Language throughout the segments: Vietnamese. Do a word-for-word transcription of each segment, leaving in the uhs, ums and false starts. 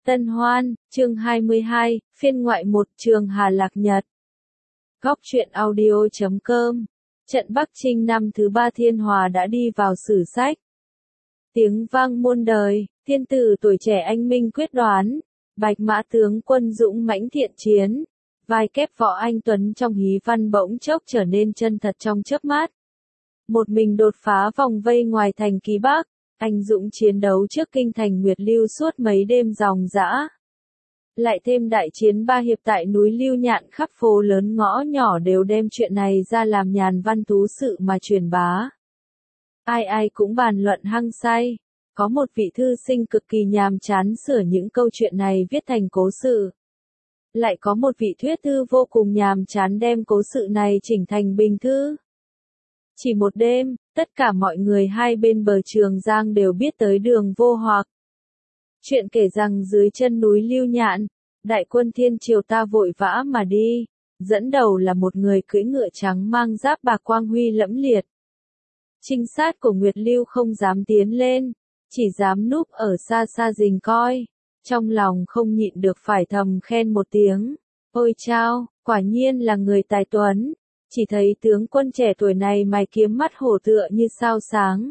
Tân Hoan, chương hai mươi hai, phiên ngoại một, Trường Hà Lạc Nhật. Góc truyện audio chấm com. Trận Bắc Trinh năm thứ ba Thiên Hòa đã đi vào sử sách. Tiếng vang muôn đời, thiên tử tuổi trẻ anh minh quyết đoán, bạch mã tướng quân dũng mãnh thiện chiến, vai kép võ anh tuấn trong hí văn bỗng chốc trở nên chân thật trong chớp mắt. Một mình đột phá vòng vây ngoài thành Ký Bắc, anh dũng chiến đấu trước kinh thành Nguyệt Lưu suốt mấy đêm ròng rã. Lại thêm đại chiến ba hiệp tại núi Lưu Nhạn, khắp phố lớn ngõ nhỏ đều đem chuyện này ra làm nhàn văn thú sự mà truyền bá. Ai ai cũng bàn luận hăng say. Có một vị thư sinh cực kỳ nhàm chán sửa những câu chuyện này viết thành cố sự. Lại có một vị thuyết thư vô cùng nhàm chán đem cố sự này chỉnh thành bình thư. Chỉ một đêm, tất cả mọi người hai bên bờ Trường Giang đều biết tới Đường Vô Hoặc. Chuyện kể rằng dưới chân núi Lưu Nhạn, đại quân Thiên Triều ta vội vã mà đi, dẫn đầu là một người cưỡi ngựa trắng mang giáp bạc quang huy lẫm liệt. Trinh sát của Nguyệt Lưu không dám tiến lên, chỉ dám núp ở xa xa rình coi, trong lòng không nhịn được phải thầm khen một tiếng. Ôi chao, quả nhiên là người tài tuấn. Chỉ thấy tướng quân trẻ tuổi này mày kiếm mắt hổ tựa như sao sáng.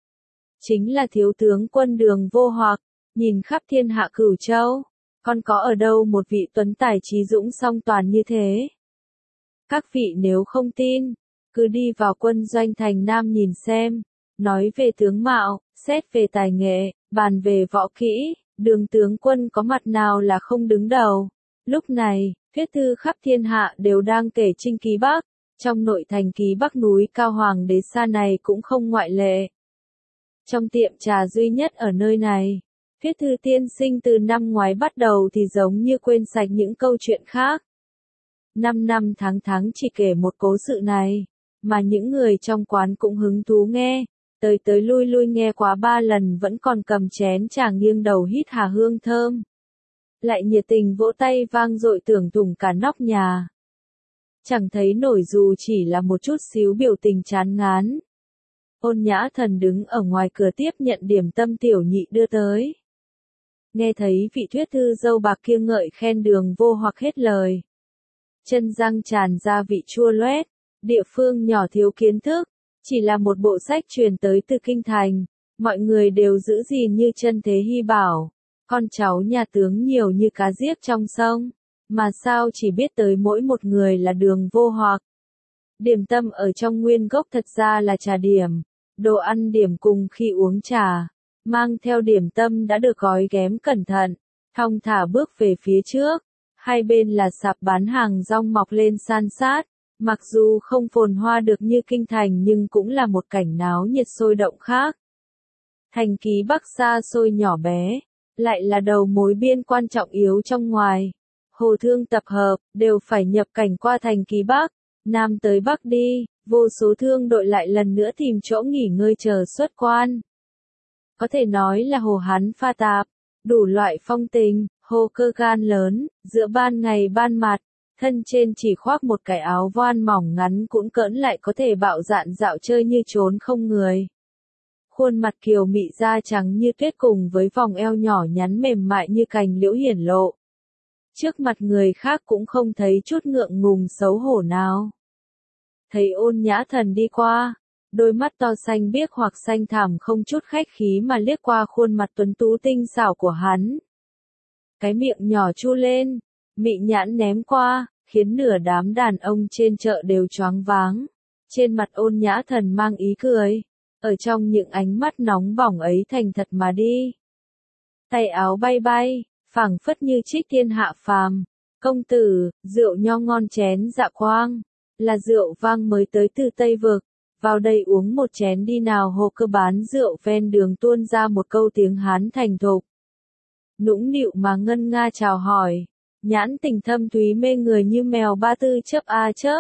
Chính là thiếu tướng quân Đường Vô Hoặc, nhìn khắp thiên hạ Cửu Châu, còn có ở đâu một vị tuấn tài trí dũng song toàn như thế. Các vị nếu không tin, cứ đi vào quân doanh thành Nam nhìn xem, nói về tướng mạo, xét về tài nghệ, bàn về võ kỹ, Đường tướng quân có mặt nào là không đứng đầu. Lúc này, thuyết thư khắp thiên hạ đều đang kể Trinh Ký Bắc. Trong nội thành Ký Bắc núi cao Hoàng đế xa này cũng không ngoại lệ. Trong tiệm trà duy nhất ở nơi này, thuyết thư tiên sinh từ năm ngoái bắt đầu thì giống như quên sạch những câu chuyện khác. Năm năm tháng tháng chỉ kể một cố sự này, mà những người trong quán cũng hứng thú nghe, tới tới lui lui nghe quá ba lần vẫn còn cầm chén trà nghiêng đầu hít hà hương thơm. Lại nhiệt tình vỗ tay vang dội tưởng thủng cả nóc nhà. Chẳng thấy nổi dù chỉ là một chút xíu biểu tình chán ngán. Ôn Nhã Thần đứng ở ngoài cửa tiếp nhận điểm tâm tiểu nhị đưa tới. Nghe thấy vị thuyết thư dâu bạc kia ngợi khen Đường Vô Hoặc hết lời. Chân răng tràn ra vị chua loét, địa phương nhỏ thiếu kiến thức, chỉ là một bộ sách truyền tới từ kinh thành, mọi người đều giữ gìn như chân thế hy bảo, con cháu nhà tướng nhiều như cá giết trong sông. Mà sao chỉ biết tới mỗi một người là Đường Vô Hoặc. Điểm tâm ở trong nguyên gốc thật ra là trà điểm, đồ ăn điểm cùng khi uống trà, mang theo điểm tâm đã được gói ghém cẩn thận, thong thả bước về phía trước, hai bên là sạp bán hàng rong mọc lên san sát, mặc dù không phồn hoa được như kinh thành nhưng cũng là một cảnh náo nhiệt sôi động khác. Thành Ký Bắc xa xôi nhỏ bé, lại là đầu mối biên quan trọng yếu trong ngoài. Hồ thương tập hợp, đều phải nhập cảnh qua thành Ký Bắc, Nam tới Bắc đi, vô số thương đội lại lần nữa tìm chỗ nghỉ ngơi chờ xuất quan. Có thể nói là hồ hắn pha tạp, đủ loại phong tình, hồ cơ gan lớn, giữa ban ngày ban mặt, thân trên chỉ khoác một cái áo voan mỏng ngắn cũng cỡn lại có thể bạo dạn dạo chơi như trốn không người. Khuôn mặt kiều mị da trắng như tuyết cùng với vòng eo nhỏ nhắn mềm mại như cành liễu hiển lộ. Trước mặt người khác cũng không thấy chút ngượng ngùng xấu hổ nào. Thấy Ôn Nhã Thần đi qua, đôi mắt to xanh biếc hoặc xanh thẳm không chút khách khí mà liếc qua khuôn mặt tuấn tú tinh xảo của hắn. Cái miệng nhỏ chu lên, mị nhãn ném qua, khiến nửa đám đàn ông trên chợ đều choáng váng. Trên mặt Ôn Nhã Thần mang ý cười, ở trong những ánh mắt nóng bỏng ấy thành thật mà đi. Tay áo bay bay, phảng phất như trích thiên hạ phàm. Công tử, rượu nho ngon chén dạ quang, là rượu vang mới tới từ Tây Vực, vào đây uống một chén đi nào. Hồ cơ bán rượu ven đường tuôn ra một câu tiếng Hán thành thục. Nũng nịu mà ngân nga chào hỏi, nhãn tình thâm thúy mê người như mèo ba tư chớp a chớp.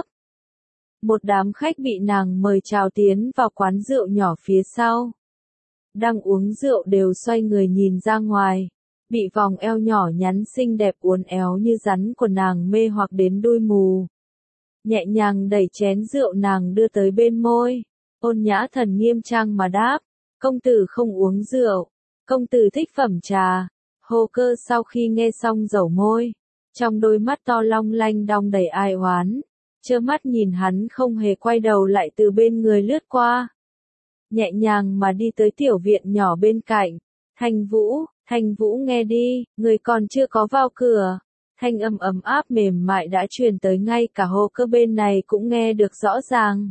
Một đám khách bị nàng mời chào tiến vào quán rượu nhỏ phía sau. Đang uống rượu đều xoay người nhìn ra ngoài. Bị vòng eo nhỏ nhắn xinh đẹp uốn éo như rắn của nàng mê hoặc đến đuôi mù. Nhẹ nhàng đẩy chén rượu nàng đưa tới bên môi. Ôn Nhã Thần nghiêm trang mà đáp, công tử không uống rượu, công tử thích phẩm trà. Hồ Cơ sau khi nghe xong dẩu môi, trong đôi mắt to long lanh đong đầy ai oán, trơ mắt nhìn hắn không hề quay đầu lại từ bên người lướt qua. Nhẹ nhàng mà đi tới tiểu viện nhỏ bên cạnh. Thanh Vũ, Thanh Vũ nghe đi, người còn chưa có vào cửa. Thanh âm ấm áp mềm mại đã truyền tới, ngay cả Hồ Cơ bên này cũng nghe được rõ ràng.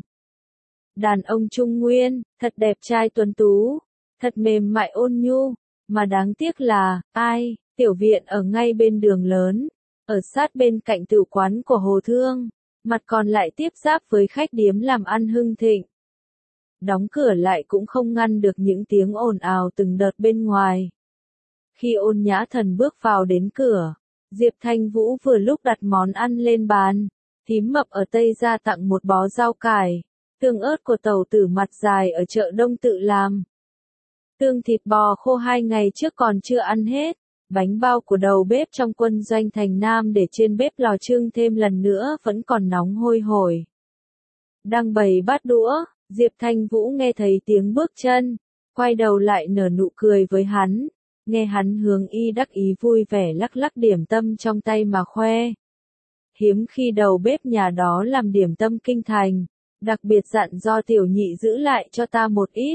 Đàn ông Trung Nguyên, thật đẹp trai tuấn tú, thật mềm mại ôn nhu, mà đáng tiếc là, ai, tiểu viện ở ngay bên đường lớn, ở sát bên cạnh tử quán của Hồ Thương, mặt còn lại tiếp giáp với khách điếm làm ăn hưng thịnh. Đóng cửa lại cũng không ngăn được những tiếng ồn ào từng đợt bên ngoài. Khi Ôn Nhã Thần bước vào đến cửa, Diệp Thanh Vũ vừa lúc đặt món ăn lên bàn, thím Mập ở Tây ra tặng một bó rau cải, tương ớt của tàu tử mặt dài ở chợ Đông tự làm. Tương thịt bò khô hai ngày trước còn chưa ăn hết, bánh bao của đầu bếp trong quân doanh thành Nam để trên bếp lò trưng thêm lần nữa vẫn còn nóng hôi hổi. Đang bày bát đũa, Diệp Thanh Vũ nghe thấy tiếng bước chân, quay đầu lại nở nụ cười với hắn, nghe hắn hướng y đắc ý vui vẻ lắc lắc điểm tâm trong tay mà khoe. Hiếm khi đầu bếp nhà đó làm điểm tâm kinh thành, đặc biệt dặn do tiểu nhị giữ lại cho ta một ít.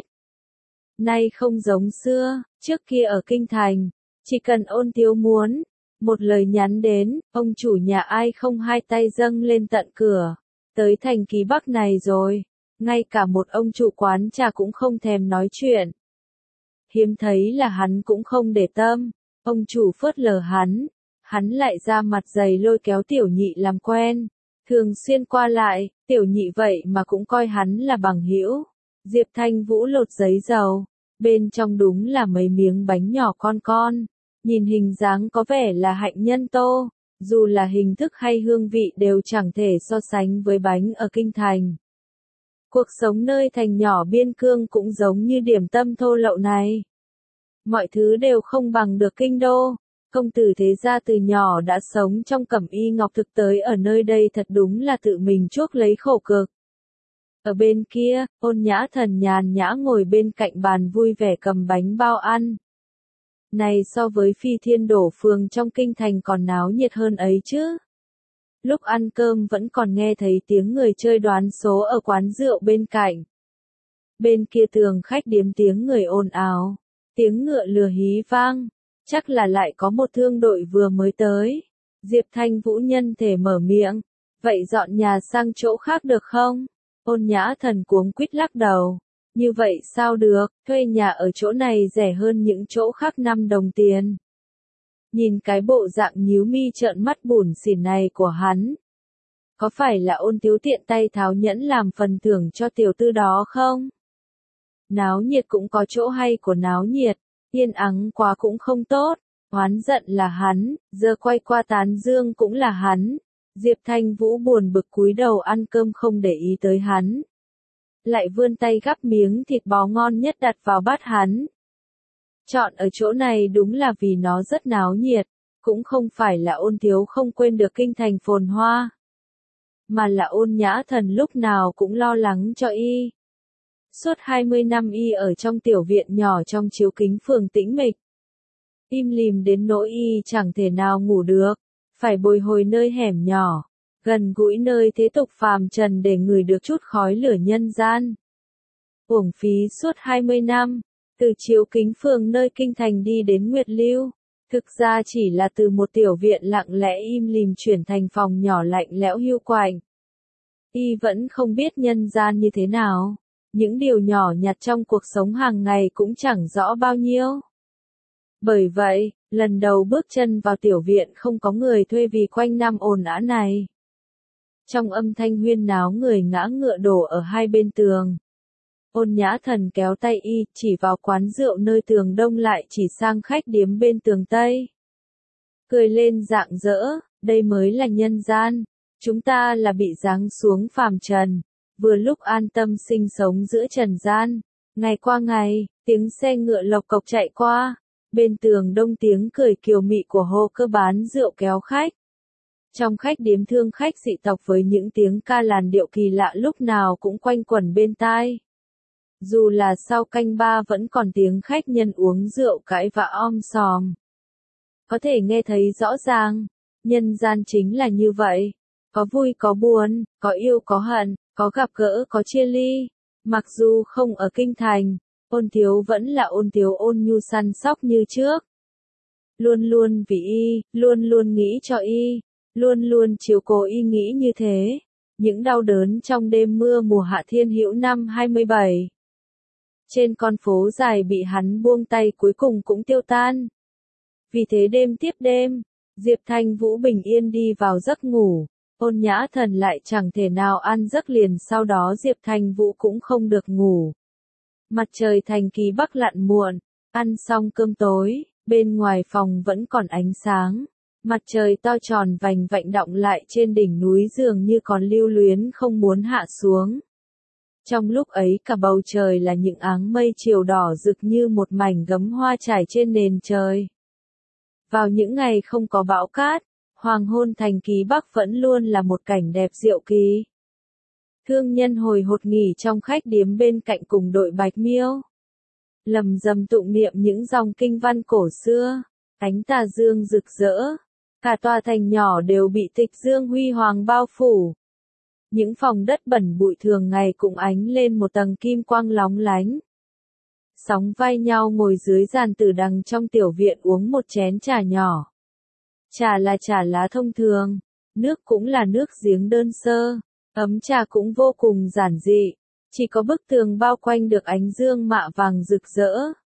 Nay không giống xưa, trước kia ở kinh thành, chỉ cần Ôn Tiếu muốn, một lời nhắn đến, ông chủ nhà ai không hai tay dâng lên tận cửa, tới thành Ký Bắc này rồi, ngay cả một ông chủ quán trà cũng không thèm nói chuyện. Hiếm thấy là hắn cũng không để tâm, ông chủ phớt lờ hắn, hắn lại ra mặt dày lôi kéo tiểu nhị làm quen, thường xuyên qua lại, tiểu nhị vậy mà cũng coi hắn là bằng hữu. Diệp Thanh Vũ lột giấy dầu, bên trong đúng là mấy miếng bánh nhỏ con con, nhìn hình dáng có vẻ là hạnh nhân tô, dù là hình thức hay hương vị đều chẳng thể so sánh với bánh ở kinh thành. Cuộc sống nơi thành nhỏ biên cương cũng giống như điểm tâm thô lậu này. Mọi thứ đều không bằng được kinh đô. Công tử thế gia từ nhỏ đã sống trong cẩm y ngọc thực, tới ở nơi đây thật đúng là tự mình chuốc lấy khổ cực. Ở bên kia, Ôn Nhã Thần nhàn nhã ngồi bên cạnh bàn vui vẻ cầm bánh bao ăn. Này so với Phi Thiên Đổ phường trong kinh thành còn náo nhiệt hơn ấy chứ. Lúc ăn cơm vẫn còn nghe thấy tiếng người chơi đoán số ở quán rượu bên cạnh. Bên kia tường khách điếm tiếng người ồn ào, tiếng ngựa lừa hí vang, chắc là lại có một thương đội vừa mới tới. Diệp Thanh Vũ nhân thể mở miệng, vậy dọn nhà sang chỗ khác được không? Ôn Nhã Thần cuống quýt lắc đầu, như vậy sao được, thuê nhà ở chỗ này rẻ hơn những chỗ khác năm đồng tiền. Nhìn cái bộ dạng nhíu mi trợn mắt bủn xỉn này của hắn. Có phải là Ôn Tiếu tiện tay tháo nhẫn làm phần thưởng cho tiểu tư đó không? Náo nhiệt cũng có chỗ hay của náo nhiệt, yên ắng quá cũng không tốt, oán giận là hắn, giờ quay qua tán dương cũng là hắn. Diệp Thanh Vũ buồn bực cúi đầu ăn cơm không để ý tới hắn. Lại vươn tay gắp miếng thịt bò ngon nhất đặt vào bát hắn. Chọn ở chỗ này đúng là vì nó rất náo nhiệt, cũng không phải là Ôn Tiếu không quên được kinh thành phồn hoa, mà là Ôn Nhã Thần lúc nào cũng lo lắng cho y. Suốt hai mươi năm y ở trong tiểu viện nhỏ trong chiếu kính phường tĩnh mịch. Im lìm đến nỗi y chẳng thể nào ngủ được, phải bồi hồi nơi hẻm nhỏ, gần gũi nơi thế tục phàm trần để ngửi được chút khói lửa nhân gian. Uổng phí suốt hai mươi năm, từ chiếu kính phường nơi kinh thành đi đến Nguyệt Lưu, thực ra chỉ là từ một tiểu viện lặng lẽ im lìm chuyển thành phòng nhỏ lạnh lẽo hiu quạnh. Y vẫn không biết nhân gian như thế nào, những điều nhỏ nhặt trong cuộc sống hàng ngày cũng chẳng rõ bao nhiêu. Bởi vậy, lần đầu bước chân vào tiểu viện không có người thuê vì quanh năm ồn ào này. Trong âm thanh huyên náo người ngã ngựa đổ ở hai bên tường. Ôn Nhã Thần kéo tay y, chỉ vào quán rượu nơi tường đông lại chỉ sang khách điếm bên tường tây. Cười lên rạng rỡ, đây mới là nhân gian, chúng ta là bị giáng xuống phàm trần, vừa lúc an tâm sinh sống giữa trần gian. Ngày qua ngày, tiếng xe ngựa lộc cộc chạy qua, bên tường đông tiếng cười kiều mị của Hồ Cơ bán rượu kéo khách. Trong khách điếm thương khách dị tộc với những tiếng ca làn điệu kỳ lạ lúc nào cũng quanh quẩn bên tai. Dù là sau canh ba vẫn còn tiếng khách nhân uống rượu cãi vã om sòm. có thể nghe thấy rõ ràng. Nhân gian chính là như vậy. Có vui có buồn, có yêu có hận, có gặp gỡ có chia ly. Mặc dù không ở kinh thành, Ôn Thiếu vẫn là Ôn Thiếu ôn nhu săn sóc như trước. Luôn luôn vì y, luôn luôn nghĩ cho y, luôn luôn chiếu cố y nghĩ như thế. Những đau đớn trong đêm mưa mùa hạ thiên hữu năm hai mươi bảy. Trên con phố dài bị hắn buông tay cuối cùng cũng tiêu tan. Vì thế đêm tiếp đêm, Diệp Thanh Vũ bình yên đi vào giấc ngủ. Ôn Nhã Thần lại chẳng thể nào ăn giấc liền, sau đó Diệp Thanh Vũ cũng không được ngủ. Mặt trời thành kỳ bắc lặn muộn, ăn xong cơm tối, bên ngoài phòng vẫn còn ánh sáng. Mặt trời to tròn vành vạnh đọng lại trên đỉnh núi dường như còn lưu luyến không muốn hạ xuống. Trong lúc ấy cả bầu trời là những áng mây chiều đỏ rực như một mảnh gấm hoa trải trên nền trời. Vào những ngày không có bão cát, hoàng hôn thành kỳ bắc vẫn luôn là một cảnh đẹp diệu kỳ. Thương nhân hồi hột nghỉ trong khách điếm bên cạnh cùng đội Bạch Miêu. Lầm rầm tụng niệm những dòng kinh văn cổ xưa, ánh tà dương rực rỡ. Cả tòa thành nhỏ đều bị tịch dương huy hoàng bao phủ. Những phòng đất bẩn bụi thường ngày cũng ánh lên một tầng kim quang lóng lánh. Sóng vai nhau ngồi dưới giàn tử đằng trong tiểu viện uống một chén trà nhỏ. Trà là trà lá thông thường, nước cũng là nước giếng đơn sơ, ấm trà cũng vô cùng giản dị, chỉ có bức tường bao quanh được ánh dương mạ vàng rực rỡ.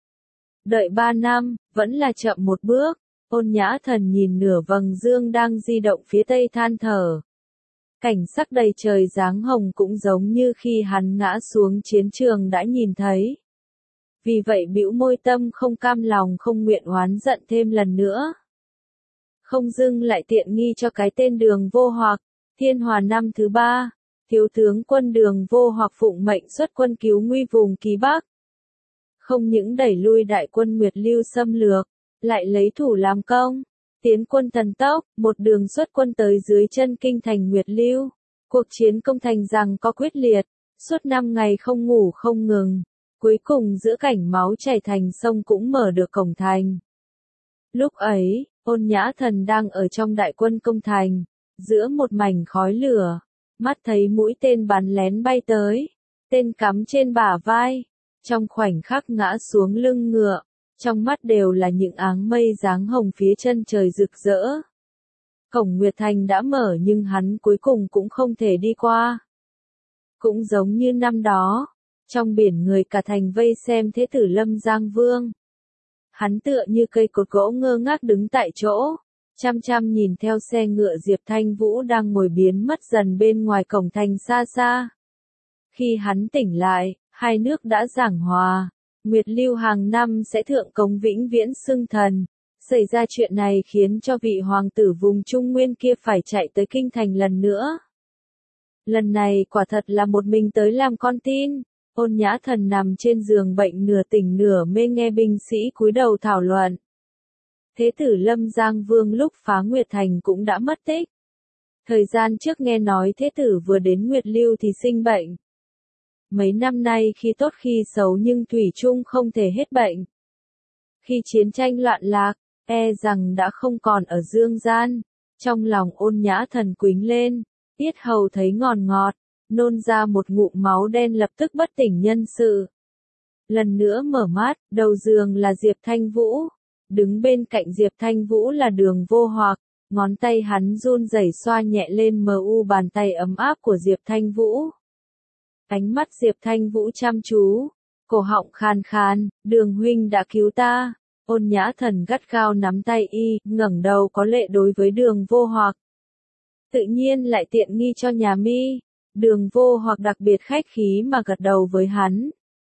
Đợi ba năm, vẫn là chậm một bước, Ôn Nhã Thần nhìn nửa vầng dương đang di động phía tây than thở. Cảnh sắc đầy trời dáng hồng cũng giống như khi hắn ngã xuống chiến trường đã nhìn thấy. Vì vậy bĩu môi tâm không cam lòng không nguyện oán giận thêm lần nữa. Không dưng lại tiện nghi cho cái tên Đường Vô Hoặc. Thiên Hòa năm thứ ba, thiếu tướng quân Đường Vô Hoặc phụng mệnh xuất quân cứu nguy vùng Kỳ Bắc. Không những đẩy lui đại quân Nguyệt Lưu xâm lược, lại lấy thủ làm công, tiến quân thần tốc, một đường xuất quân tới dưới chân kinh thành Nguyệt Lưu. Cuộc chiến công thành rằng có quyết liệt, suốt năm ngày không ngủ không ngừng, cuối cùng giữa cảnh máu chảy thành sông cũng mở được cổng thành. Lúc ấy, Ôn Nhã Thần đang ở trong đại quân công thành, giữa một mảnh khói lửa, mắt thấy mũi tên bắn lén bay tới, tên cắm trên bả vai, trong khoảnh khắc ngã xuống lưng ngựa, trong mắt đều là những áng mây dáng hồng phía chân trời rực rỡ. Cổng Nguyệt Thành đã mở nhưng hắn cuối cùng cũng không thể đi qua. Cũng giống như năm đó, trong biển người cả thành vây xem Thế tử Lâm Giang Vương. Hắn tựa như cây cột gỗ ngơ ngác đứng tại chỗ, chăm chăm nhìn theo xe ngựa Diệp Thanh Vũ đang ngồi biến mất dần bên ngoài cổng thành xa xa. Khi hắn tỉnh lại, hai nước đã giảng hòa, Nguyệt Lưu hàng năm sẽ thượng cống vĩnh viễn xưng thần. Xảy ra chuyện này khiến cho vị hoàng tử vùng Trung Nguyên kia phải chạy tới kinh thành lần nữa. Lần này quả thật là một mình tới làm con tin. Ôn Nhã Thần nằm trên giường bệnh nửa tỉnh nửa mê nghe binh sĩ cúi đầu thảo luận. Thế tử Lâm Giang Vương lúc phá Nguyệt Thành cũng đã mất tích. Thời gian trước nghe nói thế tử vừa đến Nguyệt Lưu thì sinh bệnh. Mấy năm nay khi tốt khi xấu nhưng thủy chung không thể hết bệnh. Khi chiến tranh loạn lạc, e rằng đã không còn ở dương gian. Trong lòng Ôn Nhã Thần quính lên, tiết hầu thấy ngọt ngọt, nôn ra một ngụm máu đen lập tức bất tỉnh nhân sự. Lần nữa mở mắt, đầu giường là Diệp Thanh Vũ. Đứng bên cạnh Diệp Thanh Vũ là Đường Vô Hoặc, ngón tay hắn run rẩy xoa nhẹ lên mờ u bàn tay ấm áp của Diệp Thanh Vũ. Ánh mắt Diệp Thanh Vũ chăm chú, cổ họng khàn khàn, Đường huynh đã cứu ta. Ôn Nhã Thần gắt gao nắm tay y, ngẩng đầu có lệ đối với Đường Vô Hoặc. Tự nhiên lại tiện nghi cho nhà mi. Đường Vô Hoặc đặc biệt khách khí mà gật đầu với hắn.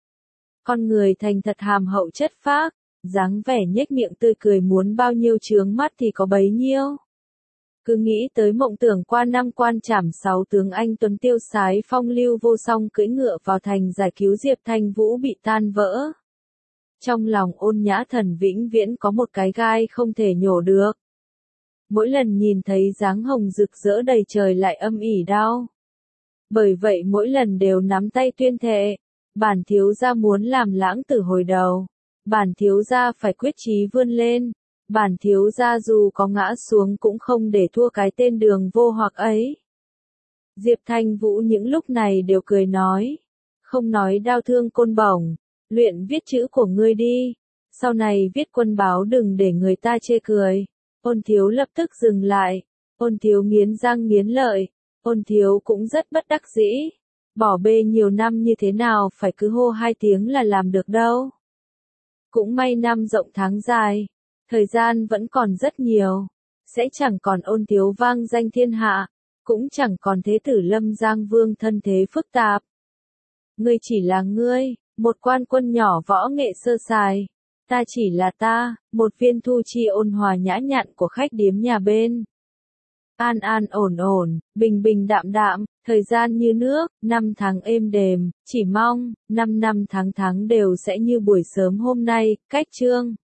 Con người thành thật hàm hậu chất phác, dáng vẻ nhếch miệng tươi cười muốn bao nhiêu chướng mắt thì có bấy nhiêu. Cứ nghĩ tới mộng tưởng qua năm quan trảm sáu tướng anh tuấn tiêu sái phong lưu vô song cưỡi ngựa vào thành giải cứu Diệp Thanh Vũ bị tan vỡ. Trong lòng Ôn Nhã Thần vĩnh viễn có một cái gai không thể nhổ được. Mỗi lần nhìn thấy dáng hồng rực rỡ đầy trời lại âm ỉ đau. Bởi vậy mỗi lần đều nắm tay tuyên thệ, bản thiếu gia muốn làm lãng tử hồi đầu, bản thiếu gia phải quyết chí vươn lên, Bản thiếu gia dù có ngã xuống cũng không để thua cái tên đường vô hoặc ấy. Diệp Thanh Vũ những lúc này đều cười nói. Không nói đau thương côn bổng, luyện viết chữ của ngươi đi. Sau này viết quân báo đừng để người ta chê cười. Ôn thiếu lập tức dừng lại. Ôn thiếu nghiến răng nghiến lợi. Ôn thiếu cũng rất bất đắc dĩ. Bỏ bê nhiều năm như thế nào phải cứ hô hai tiếng là làm được đâu. Cũng may năm rộng tháng dài. Thời gian vẫn còn rất nhiều. Sẽ chẳng còn ôn thiếu vang danh thiên hạ. Cũng chẳng còn thế tử Lâm Giang Vương thân thế phức tạp. Ngươi chỉ là ngươi, một quan quân nhỏ võ nghệ sơ sài. Ta chỉ là ta, một viên thu chi ôn hòa nhã nhặn của khách điếm nhà bên. An an ổn ổn, bình bình đạm đạm, thời gian như nước, năm tháng êm đềm, chỉ mong, năm năm tháng tháng đều sẽ như buổi sớm hôm nay, cách chương.